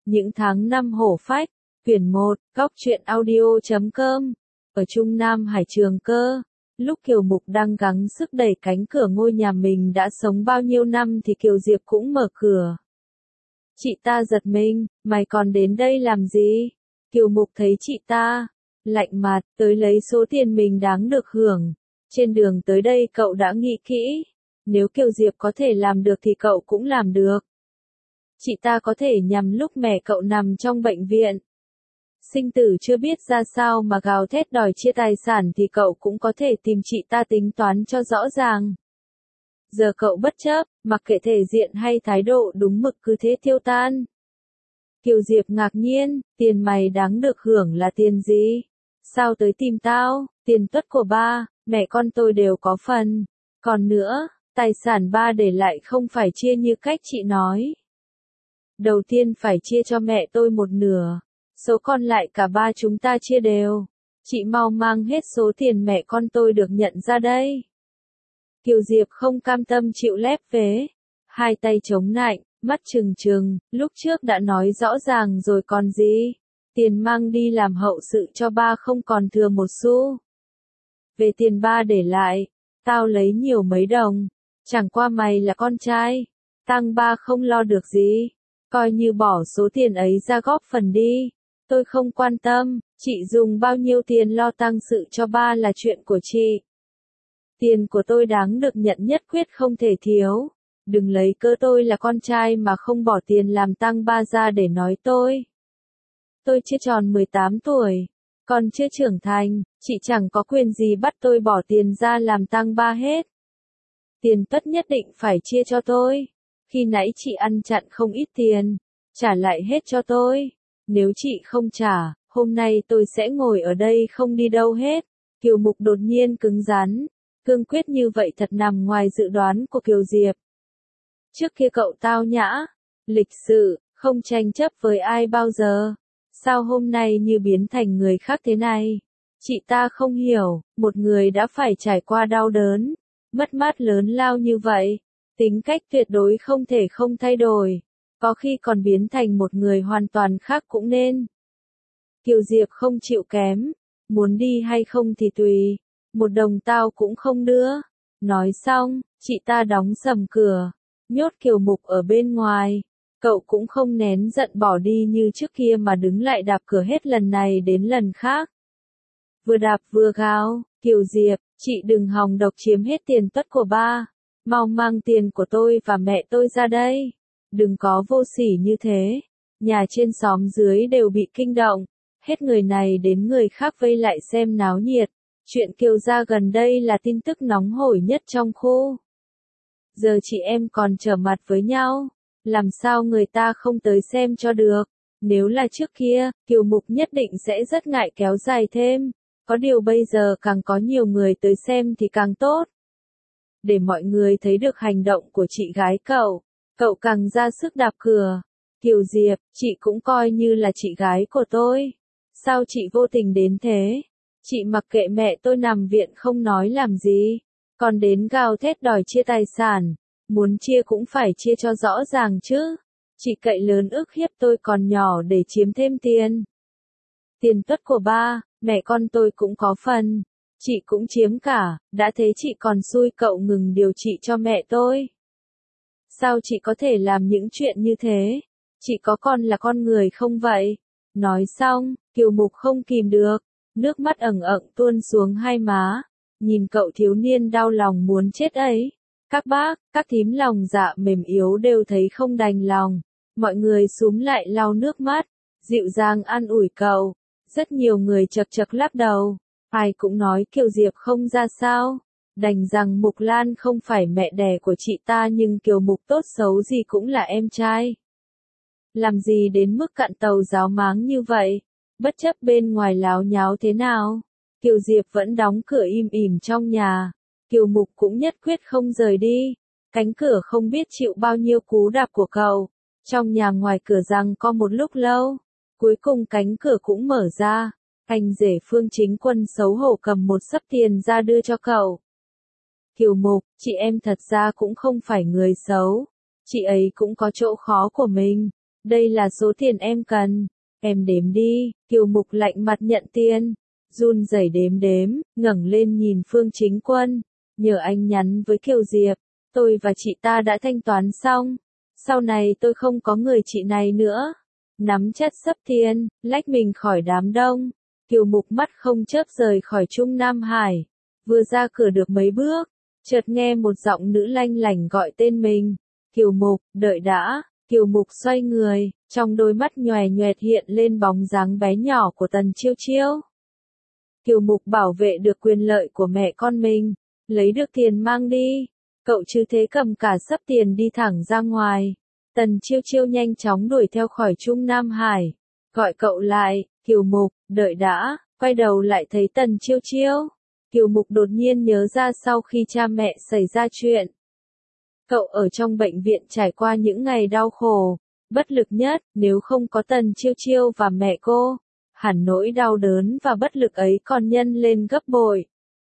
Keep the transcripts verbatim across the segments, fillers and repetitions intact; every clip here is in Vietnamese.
Những tháng năm hổ phách, quyển một, góc truyện audio chấm com. Ở Trung Nam Hải Trường Cơ, lúc Kiều Mục đang gắng sức đẩy cánh cửa ngôi nhà mình đã sống bao nhiêu năm thì Kiều Diệp cũng mở cửa. Chị ta giật mình, mày còn đến đây làm gì? Kiều Mục thấy chị ta, lạnh mặt, tới lấy số tiền mình đáng được hưởng. Trên đường tới đây cậu đã nghĩ kỹ, nếu Kiều Diệp có thể làm được thì cậu cũng làm được. Chị ta có thể nhằm lúc mẹ cậu nằm trong bệnh viện. Sinh tử chưa biết ra sao mà gào thét đòi chia tài sản thì cậu cũng có thể tìm chị ta tính toán cho rõ ràng. Giờ cậu bất chấp, mặc kệ thể diện hay thái độ đúng mực cứ thế tiêu tan. Kiều Diệp ngạc nhiên, tiền mày đáng được hưởng là tiền gì? Sao tới tìm tao? Tiền tuất của ba, mẹ con tôi đều có phần. Còn nữa, tài sản ba để lại không phải chia như cách chị nói. Đầu tiên phải chia cho mẹ tôi một nửa, số còn lại cả ba chúng ta chia đều. Chị mau mang hết số tiền mẹ con tôi được nhận ra đây. Kiều Diệp không cam tâm chịu lép vế, hai tay chống nạnh, mắt trừng trừng, lúc trước đã nói rõ ràng rồi còn gì. Tiền mang đi làm hậu sự cho ba không còn thừa một xu. Về tiền ba để lại, tao lấy nhiều mấy đồng, chẳng qua mày là con trai, tang ba không lo được gì. Coi như bỏ số tiền ấy ra góp phần đi, tôi không quan tâm, chị dùng bao nhiêu tiền lo tang sự cho ba là chuyện của chị. Tiền của tôi đáng được nhận nhất quyết không thể thiếu, đừng lấy cớ tôi là con trai mà không bỏ tiền làm tang ba ra để nói tôi. Tôi chưa tròn mười tám tuổi, còn chưa trưởng thành, chị chẳng có quyền gì bắt tôi bỏ tiền ra làm tang ba hết. Tiền tất nhất định phải chia cho tôi. Khi nãy chị ăn chặn không ít tiền, trả lại hết cho tôi. Nếu chị không trả, hôm nay tôi sẽ ngồi ở đây không đi đâu hết. Kiều Mục đột nhiên cứng rắn, cương quyết như vậy thật nằm ngoài dự đoán của Kiều Diệp. Trước kia cậu tao nhã, lịch sự, không tranh chấp với ai bao giờ. Sao hôm nay như biến thành người khác thế này? Chị ta không hiểu, một người đã phải trải qua đau đớn, mất mát lớn lao như vậy. Tính cách tuyệt đối không thể không thay đổi, có khi còn biến thành một người hoàn toàn khác cũng nên. Kiều Diệp không chịu kém, muốn đi hay không thì tùy, một đồng tao cũng không đưa. Nói xong, chị ta đóng sầm cửa, nhốt Kiều Mục ở bên ngoài. Cậu cũng không nén giận bỏ đi như trước kia mà đứng lại đạp cửa hết lần này đến lần khác. Vừa đạp vừa gào, Kiều Diệp, chị đừng hòng độc chiếm hết tiền tuất của ba. Mau mang tiền của tôi và mẹ tôi ra đây. Đừng có vô sỉ như thế. Nhà trên xóm dưới đều bị kinh động. Hết người này đến người khác vây lại xem náo nhiệt. Chuyện Kiều gia gần đây là tin tức nóng hổi nhất trong khu. Giờ chị em còn trở mặt với nhau. Làm sao người ta không tới xem cho được. Nếu là trước kia, Kiều Mục nhất định sẽ rất ngại kéo dài thêm. Có điều bây giờ càng có nhiều người tới xem thì càng tốt. Để mọi người thấy được hành động của chị gái cậu, cậu càng ra sức đạp cửa. Kiều Diệp, chị cũng coi như là chị gái của tôi. Sao chị vô tình đến thế? Chị mặc kệ mẹ tôi nằm viện không nói làm gì, còn đến gào thét đòi chia tài sản. Muốn chia cũng phải chia cho rõ ràng chứ. Chị cậy lớn ức hiếp tôi còn nhỏ để chiếm thêm tiền. Tiền tuất của ba, mẹ con tôi cũng có phần. Chị cũng chiếm cả, đã thế chị còn xui cậu ngừng điều trị cho mẹ tôi. Sao chị có thể làm những chuyện như thế? Chị có con là con người không vậy? Nói xong, Kiều Mục không kìm được, nước mắt ẩn ẩn tuôn xuống hai má. Nhìn cậu thiếu niên đau lòng muốn chết ấy. Các bác, các thím lòng dạ mềm yếu đều thấy không đành lòng. Mọi người xúm lại lau nước mắt, dịu dàng an ủi cậu. Rất nhiều người chật chật lắc đầu. Ai cũng nói Kiều Diệp không ra sao, đành rằng Mục Lan không phải mẹ đẻ của chị ta nhưng Kiều Mục tốt xấu gì cũng là em trai. Làm gì đến mức cạn tàu ráo máng như vậy, bất chấp bên ngoài láo nháo thế nào, Kiều Diệp vẫn đóng cửa im ỉm trong nhà, Kiều Mục cũng nhất quyết không rời đi, cánh cửa không biết chịu bao nhiêu cú đạp của cậu, trong nhà ngoài cửa rằng có một lúc lâu, cuối cùng cánh cửa cũng mở ra. Anh rể Phương Chính Quân xấu hổ cầm một xấp tiền ra đưa cho cậu. Kiều Mục, chị em thật ra cũng không phải người xấu. Chị ấy cũng có chỗ khó của mình. đây là số tiền em cần. Em đếm đi, Kiều Mục lạnh mặt nhận tiền, run rẩy đếm đếm, ngẩng lên nhìn Phương Chính Quân, nhờ anh nhắn với Kiều Diệp, tôi và chị ta đã thanh toán xong, sau này tôi không có người chị này nữa. Nắm chặt sấp tiền, lách mình khỏi đám đông, Kiều Mục mắt không chớp rời khỏi Trung Nam Hải, vừa ra cửa được mấy bước, chợt nghe một giọng nữ lanh lảnh gọi tên mình, Kiều Mục, đợi đã. Kiều Mục xoay người, trong đôi mắt nhòe nhoẹt hiện lên bóng dáng bé nhỏ của Tần Chiêu Chiêu. Kiều Mục bảo vệ được quyền lợi của mẹ con mình, lấy được tiền mang đi, cậu chứ thế cầm cả sấp tiền đi thẳng ra ngoài. Tần Chiêu Chiêu nhanh chóng đuổi theo khỏi Trung Nam Hải, gọi cậu lại, Kiều Mục, đợi đã, quay đầu lại thấy Tần Chiêu Chiêu. Kiều Mục đột nhiên nhớ ra sau khi cha mẹ xảy ra chuyện. Cậu ở trong bệnh viện trải qua những ngày đau khổ, bất lực nhất, nếu không có Tần Chiêu Chiêu và mẹ cô, hẳn nỗi đau đớn và bất lực ấy còn nhân lên gấp bội.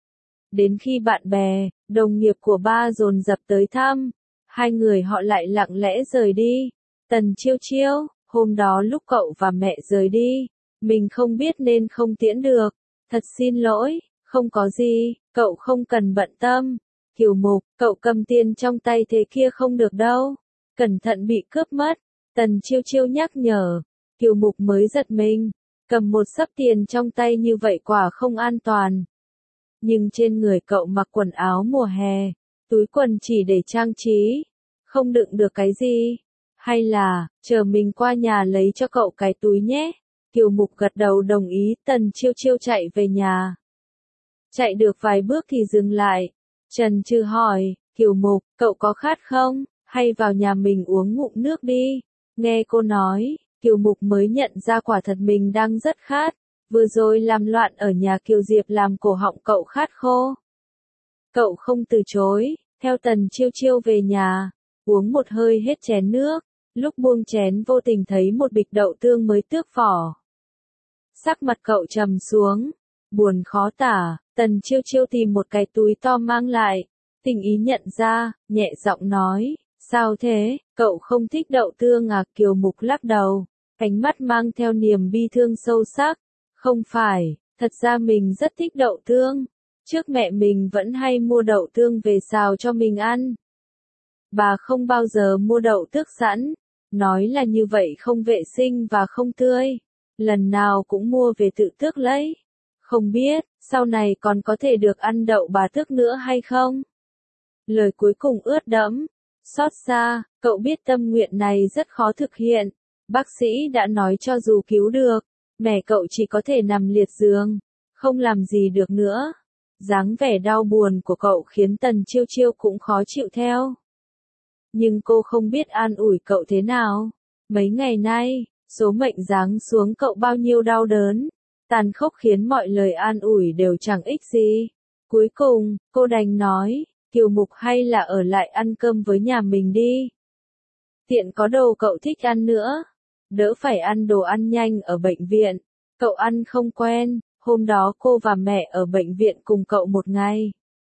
Đến khi bạn bè, đồng nghiệp của ba dồn dập tới thăm, hai người họ lại lặng lẽ rời đi. Tần Chiêu Chiêu, hôm đó lúc cậu và mẹ rời đi, mình không biết nên không tiễn được, thật xin lỗi, không có gì, cậu không cần bận tâm. Kiều Mục, cậu cầm tiền trong tay thế kia không được đâu, cẩn thận bị cướp mất. Tần Chiêu Chiêu nhắc nhở, Kiều Mục mới giật mình, cầm một xấp tiền trong tay như vậy quả không an toàn. Nhưng trên người cậu mặc quần áo mùa hè, túi quần chỉ để trang trí, không đựng được cái gì. Hay là, chờ mình qua nhà lấy cho cậu cái túi nhé. Kiều Mục gật đầu đồng ý. Tần Chiêu Chiêu chạy về nhà. Chạy được vài bước thì dừng lại. Trần Trừ hỏi, Kiều Mục, cậu có khát không? Hay vào nhà mình uống ngụm nước đi. Nghe cô nói, Kiều Mục mới nhận ra quả thật mình đang rất khát. Vừa rồi làm loạn ở nhà Kiều Diệp làm cổ họng cậu khát khô. Cậu không từ chối, theo Tần Chiêu Chiêu về nhà, uống một hơi hết chén nước, lúc buông chén vô tình thấy một bịch đậu tương mới tước vỏ. Sắc mặt cậu trầm xuống, buồn khó tả. Tần Chiêu Chiêu tìm một cái túi to mang lại, tình ý nhận ra, nhẹ giọng nói, sao thế, cậu không thích đậu tương à? Kiều Mục lắc đầu, ánh mắt mang theo niềm bi thương sâu sắc, không phải, thật ra mình rất thích đậu tương, trước mẹ mình vẫn hay mua đậu tương về xào cho mình ăn. Bà không bao giờ mua đậu tước sẵn, nói là như vậy không vệ sinh và không tươi, lần nào cũng mua về tự tước lấy. Không biết, sau này còn có thể được ăn đậu bà tước nữa hay không? Lời cuối cùng ướt đẫm, xót xa, cậu biết tâm nguyện này rất khó thực hiện. Bác sĩ đã nói cho dù cứu được, mẹ cậu chỉ có thể nằm liệt giường, không làm gì được nữa. Dáng vẻ đau buồn của cậu khiến Tần Chiêu Chiêu cũng khó chịu theo. Nhưng cô không biết an ủi cậu thế nào. Mấy ngày nay, số mệnh giáng xuống cậu bao nhiêu đau đớn, tàn khốc khiến mọi lời an ủi đều chẳng ích gì. Cuối cùng, cô đành nói, Kiều Mục hay là ở lại ăn cơm với nhà mình đi. Tiện có đồ cậu thích ăn nữa, đỡ phải ăn đồ ăn nhanh ở bệnh viện. Cậu ăn không quen, hôm đó cô và mẹ ở bệnh viện cùng cậu một ngày.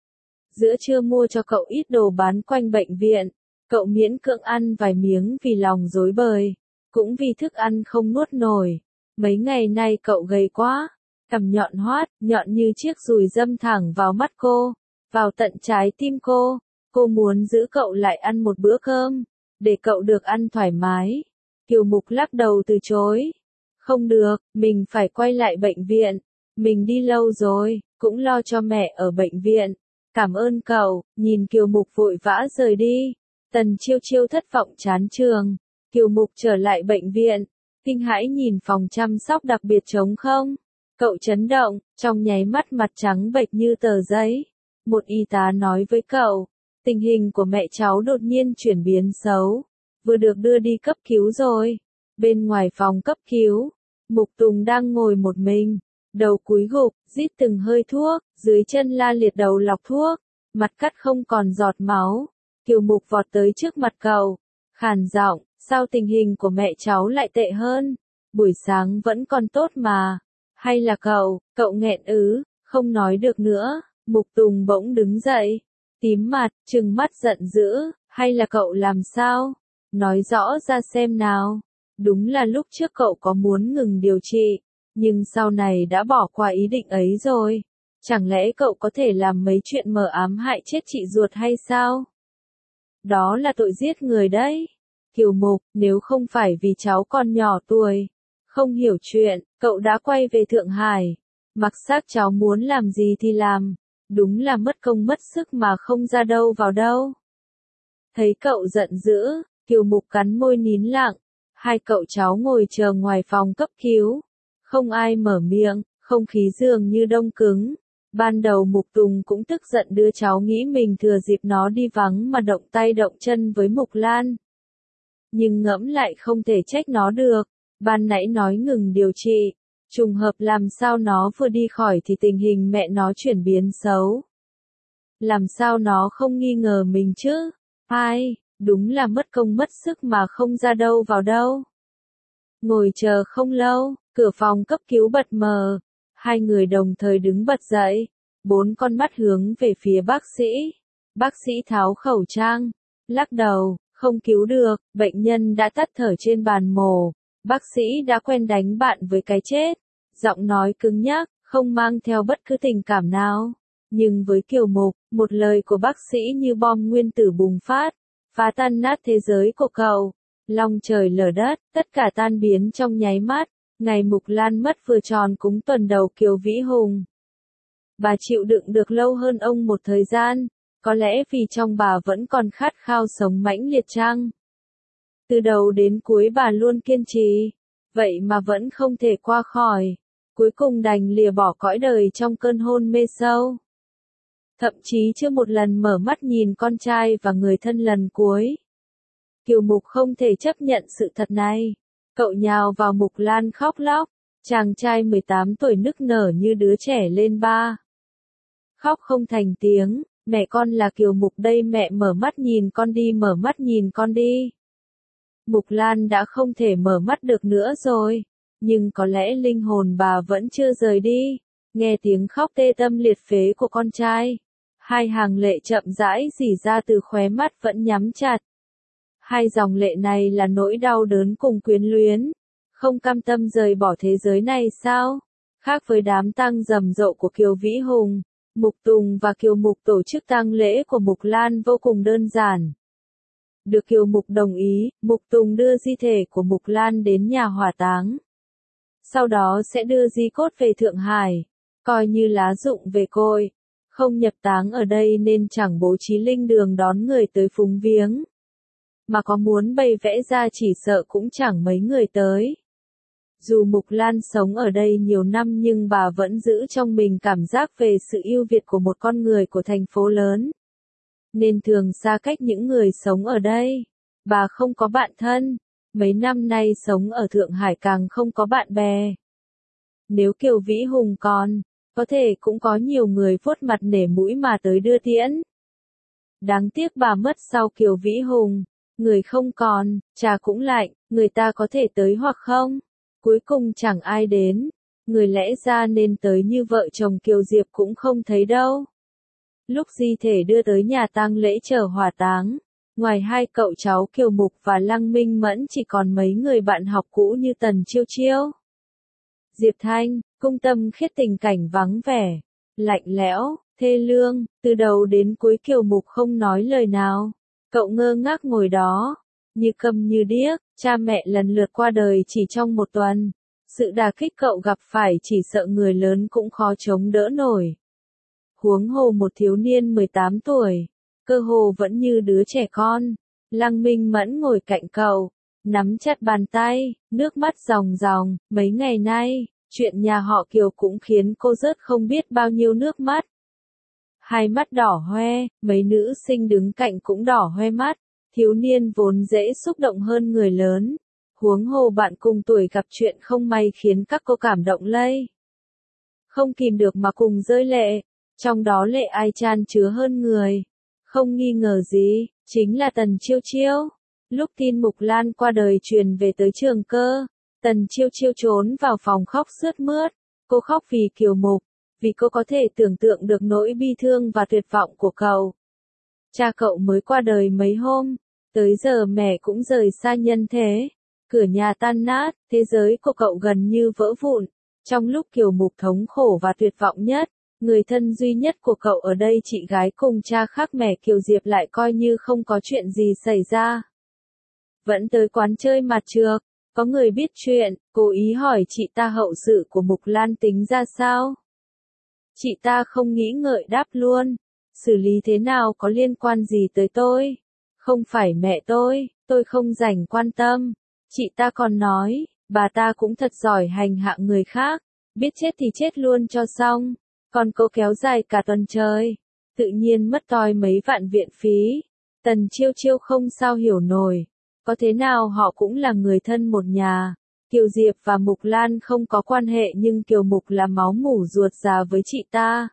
Giữa trưa mua cho cậu ít đồ bán quanh bệnh viện, cậu miễn cưỡng ăn vài miếng vì lòng rối bời, cũng vì thức ăn không nuốt nổi. Mấy ngày nay cậu gầy quá, cằm nhọn hoắt, nhọn như chiếc dùi đâm thẳng vào mắt cô, vào tận trái tim cô. Cô muốn giữ cậu lại ăn một bữa cơm, để cậu được ăn thoải mái. Kiều Mục lắc đầu từ chối. Không được, mình phải quay lại bệnh viện. Mình đi lâu rồi, cũng lo cho mẹ ở bệnh viện. Cảm ơn cậu. Nhìn Kiều Mục vội vã rời đi, Tần Chiêu Chiêu thất vọng chán trường. Kiều Mục trở lại bệnh viện, kinh hãi nhìn phòng chăm sóc đặc biệt trống không. Cậu chấn động, trong nháy mắt mặt trắng bệch như tờ giấy. Một y tá nói với cậu, tình hình của mẹ cháu đột nhiên chuyển biến xấu, vừa được đưa đi cấp cứu rồi. Bên ngoài phòng cấp cứu, Mục Tùng đang ngồi một mình, đầu cúi gục, rít từng hơi thuốc, dưới chân la liệt đầu lọc thuốc, mặt cắt không còn giọt máu. Kiều Mục vọt tới trước mặt cậu, khàn giọng, sao tình hình của mẹ cháu lại tệ hơn? Buổi sáng vẫn còn tốt mà. Hay là cậu, cậu nghẹn ứ, không nói được nữa. Mục Tùng bỗng đứng dậy, tím mặt, trừng mắt giận dữ, hay là cậu làm sao? Nói rõ ra xem nào. Đúng là lúc trước cậu có muốn ngừng điều trị, nhưng sau này đã bỏ qua ý định ấy rồi. Chẳng lẽ cậu có thể làm mấy chuyện mờ ám hại chết chị ruột hay sao? Đó là tội giết người đấy. Kiều Mục, nếu không phải vì cháu còn nhỏ tuổi, không hiểu chuyện, cậu đã quay về Thượng Hải. Mặc xác cháu muốn làm gì thì làm. Đúng là mất công mất sức mà không ra đâu vào đâu. Thấy cậu giận dữ, Kiều Mục cắn môi nín lặng. Hai cậu cháu ngồi chờ ngoài phòng cấp cứu. Không ai mở miệng, không khí dường như đông cứng. Ban đầu Mục Tùng cũng tức giận đưa cháu nghĩ mình thừa dịp nó đi vắng mà động tay động chân với Mục Lan. Nhưng ngẫm lại không thể trách nó được. Ban nãy nói ngừng điều trị. Trùng hợp làm sao nó vừa đi khỏi thì tình hình mẹ nó chuyển biến xấu. Làm sao nó không nghi ngờ mình chứ? Ai, đúng là mất công mất sức mà không ra đâu vào đâu. Ngồi chờ không lâu, cửa phòng cấp cứu bật mở. Hai người đồng thời đứng bật dậy. Bốn con mắt hướng về phía bác sĩ. Bác sĩ tháo khẩu trang. Lắc đầu, không cứu được, bệnh nhân đã tắt thở trên bàn mổ. Bác sĩ đã quen đánh bạn với cái chết. Giọng nói cứng nhắc, không mang theo bất cứ tình cảm nào. Nhưng với Kiều Mục, một lời của bác sĩ như bom nguyên tử bùng phát, phá tan nát thế giới của cậu. Long trời lở đất, tất cả tan biến trong nháy mắt. Ngày Mục Lan mất vừa tròn cúng tuần đầu Kiều Vĩ Hùng. Bà chịu đựng được lâu hơn ông một thời gian, có lẽ vì trong bà vẫn còn khát khao sống mãnh liệt chăng? Từ đầu đến cuối bà luôn kiên trì, vậy mà vẫn không thể qua khỏi. Cuối cùng đành lìa bỏ cõi đời trong cơn hôn mê sâu. Thậm chí chưa một lần mở mắt nhìn con trai và người thân lần cuối. Kiều Mục không thể chấp nhận sự thật này. Cậu nhào vào Mục Lan khóc lóc. Chàng trai mười tám tuổi nức nở như đứa trẻ lên ba. Khóc không thành tiếng. Mẹ con là Kiều Mục đây, mẹ mở mắt nhìn con đi, mở mắt nhìn con đi. Mục Lan đã không thể mở mắt được nữa rồi. Nhưng có lẽ linh hồn bà vẫn chưa rời đi. Nghe tiếng khóc tê tâm liệt phế của con trai. Hai hàng lệ chậm rãi rỉ ra từ khóe mắt vẫn nhắm chặt. Hai dòng lệ này là nỗi đau đớn cùng quyến luyến. Không cam tâm rời bỏ thế giới này sao? Khác với đám tang rầm rộ của Kiều Vĩ Hùng, Mục Tùng và Kiều Mục tổ chức tang lễ của Mục Lan vô cùng đơn giản. Được Kiều Mục đồng ý, Mục Tùng đưa di thể của Mục Lan đến nhà hỏa táng. Sau đó sẽ đưa di cốt về Thượng Hải, coi như lá dụng về cội. Không nhập táng ở đây nên chẳng bố trí linh đường đón người tới phúng viếng. Mà có muốn bày vẽ ra chỉ sợ cũng chẳng mấy người tới. Dù Mục Lan sống ở đây nhiều năm nhưng bà vẫn giữ trong mình cảm giác về sự ưu việt của một con người của thành phố lớn. Nên thường xa cách những người sống ở đây. Bà không có bạn thân. Mấy năm nay sống ở Thượng Hải càng không có bạn bè. Nếu Kiều Vĩ Hùng còn, có thể cũng có nhiều người vuốt mặt nể mũi mà tới đưa tiễn. Đáng tiếc bà mất sau Kiều Vĩ Hùng. Người không còn, trà cũng lạnh, người ta có thể tới hoặc không? Cuối cùng chẳng ai đến. Người lẽ ra nên tới như vợ chồng Kiều Diệp cũng không thấy đâu. Lúc di thể đưa tới nhà tang lễ chờ hỏa táng, ngoài hai cậu cháu Kiều Mục và Lăng Minh Mẫn chỉ còn mấy người bạn học cũ như Tần Chiêu Chiêu, Diệp Thanh. Cung Tâm Khiết tình cảnh vắng vẻ, lạnh lẽo, thê lương, từ đầu đến cuối Kiều Mục không nói lời nào. Cậu ngơ ngác ngồi đó, như câm như điếc. Cha mẹ lần lượt qua đời chỉ trong một tuần. Sự đả kích cậu gặp phải chỉ sợ người lớn cũng khó chống đỡ nổi. Huống hồ một thiếu niên mười tám tuổi, cơ hồ vẫn như đứa trẻ con. Lăng Minh Mẫn ngồi cạnh cậu, nắm chặt bàn tay, nước mắt ròng ròng. Mấy ngày nay, chuyện nhà họ Kiều cũng khiến cô rớt không biết bao nhiêu nước mắt. Hai mắt đỏ hoe, mấy nữ sinh đứng cạnh cũng đỏ hoe mắt. Thiếu niên vốn dễ xúc động hơn người lớn. Huống hồ bạn cùng tuổi gặp chuyện không may khiến các cô cảm động lây. Không kìm được mà cùng rơi lệ. Trong đó lệ ai chan chứa hơn người. Không nghi ngờ gì, chính là Tần Chiêu Chiêu. Lúc tin Mục Lan qua đời truyền về tới Trường Cơ, Tần Chiêu Chiêu trốn vào phòng khóc sướt mướt. Cô khóc vì Kiều Mục, vì cô có thể tưởng tượng được nỗi bi thương và tuyệt vọng của cậu. Cha cậu mới qua đời mấy hôm, tới giờ mẹ cũng rời xa nhân thế. Cửa nhà tan nát, thế giới của cậu gần như vỡ vụn. Trong lúc Kiều Mục thống khổ và tuyệt vọng nhất, người thân duy nhất của cậu ở đây chị gái cùng cha khác mẹ Kiều Diệp lại coi như không có chuyện gì xảy ra. Vẫn tới quán chơi mặt trược, có người biết chuyện, cố ý hỏi chị ta hậu sự của Mục Lan tính ra sao. Chị ta không nghĩ ngợi đáp luôn, xử lý thế nào có liên quan gì tới tôi, không phải mẹ tôi, tôi không rảnh quan tâm. Chị ta còn nói, bà ta cũng thật giỏi hành hạ người khác, biết chết thì chết luôn cho xong, còn cô kéo dài cả tuần trời, tự nhiên mất toi mấy vạn viện phí. Tần Chiêu Chiêu không sao hiểu nổi, có thế nào họ cũng là người thân một nhà. Kiều Diệp và Mục Lan không có quan hệ nhưng Kiều Mục là máu mủ ruột già với chị ta.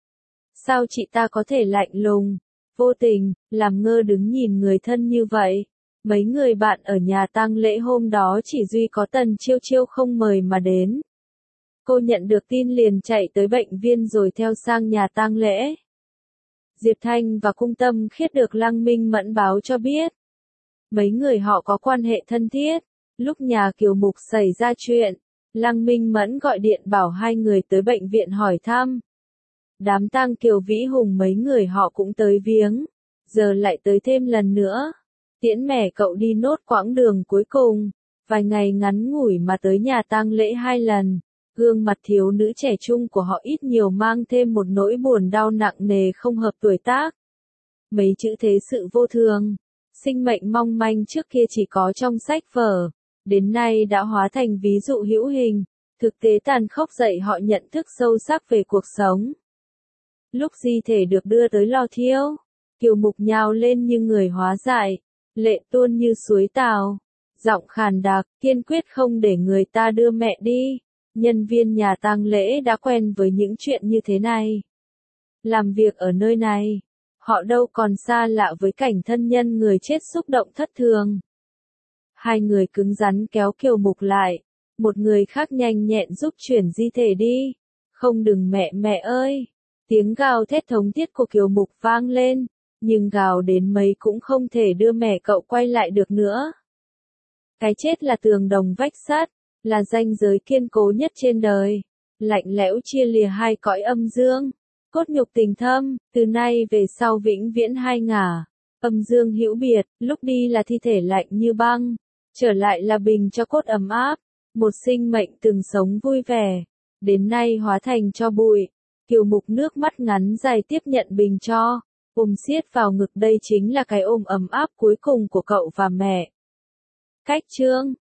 Sao chị ta có thể lạnh lùng, vô tình, làm ngơ đứng nhìn người thân như vậy? Mấy người bạn ở nhà tang lễ hôm đó chỉ duy có Tần Chiêu Chiêu không mời mà đến. Cô nhận được tin liền chạy tới bệnh viện rồi theo sang nhà tang lễ. Diệp Thanh và Cung Tâm Khiết được Lăng Minh Mẫn báo cho biết. Mấy người họ có quan hệ thân thiết. Lúc nhà Kiều Mục xảy ra chuyện, Lăng Minh Mẫn gọi điện bảo hai người tới bệnh viện hỏi thăm. Đám tang Kiều Vĩ Hùng mấy người họ cũng tới viếng, giờ lại tới thêm lần nữa. Tiễn mẹ cậu đi nốt quãng đường cuối cùng, vài ngày ngắn ngủi mà tới nhà tang lễ hai lần, gương mặt thiếu nữ trẻ trung của họ ít nhiều mang thêm một nỗi buồn đau nặng nề không hợp tuổi tác. Mấy chữ thế sự vô thường, sinh mệnh mong manh trước kia chỉ có trong sách vở, đến nay đã hóa thành ví dụ hữu hình, thực tế tàn khốc dạy họ nhận thức sâu sắc về cuộc sống. Lúc di thể được đưa tới lò thiêu, Kiều Mục nhào lên như người hóa dại, lệ tuôn như suối Tào, giọng khàn đặc, kiên quyết không để người ta đưa mẹ đi. Nhân viên nhà tang lễ đã quen với những chuyện như thế này. Làm việc ở nơi này, họ đâu còn xa lạ với cảnh thân nhân người chết xúc động thất thường. Hai người cứng rắn kéo Kiều Mục lại, một người khác nhanh nhẹn giúp chuyển di thể đi. Không đừng mẹ mẹ ơi! Tiếng gào thét thống thiết của Kiều Mục vang lên, nhưng gào đến mấy cũng không thể đưa mẹ cậu quay lại được nữa. Cái chết là tường đồng vách sắt, là ranh giới kiên cố nhất trên đời, lạnh lẽo chia lìa hai cõi âm dương, cốt nhục tình thâm, từ nay về sau vĩnh viễn hai ngả, âm dương hữu biệt, lúc đi là thi thể lạnh như băng, trở lại là bình cho cốt ấm áp, một sinh mệnh từng sống vui vẻ, đến nay hóa thành tro bụi. Kiều Mục nước mắt ngắn dài tiếp nhận bình cho, ôm siết vào ngực, đây chính là cái ôm ấm áp cuối cùng của cậu và mẹ. Cách chương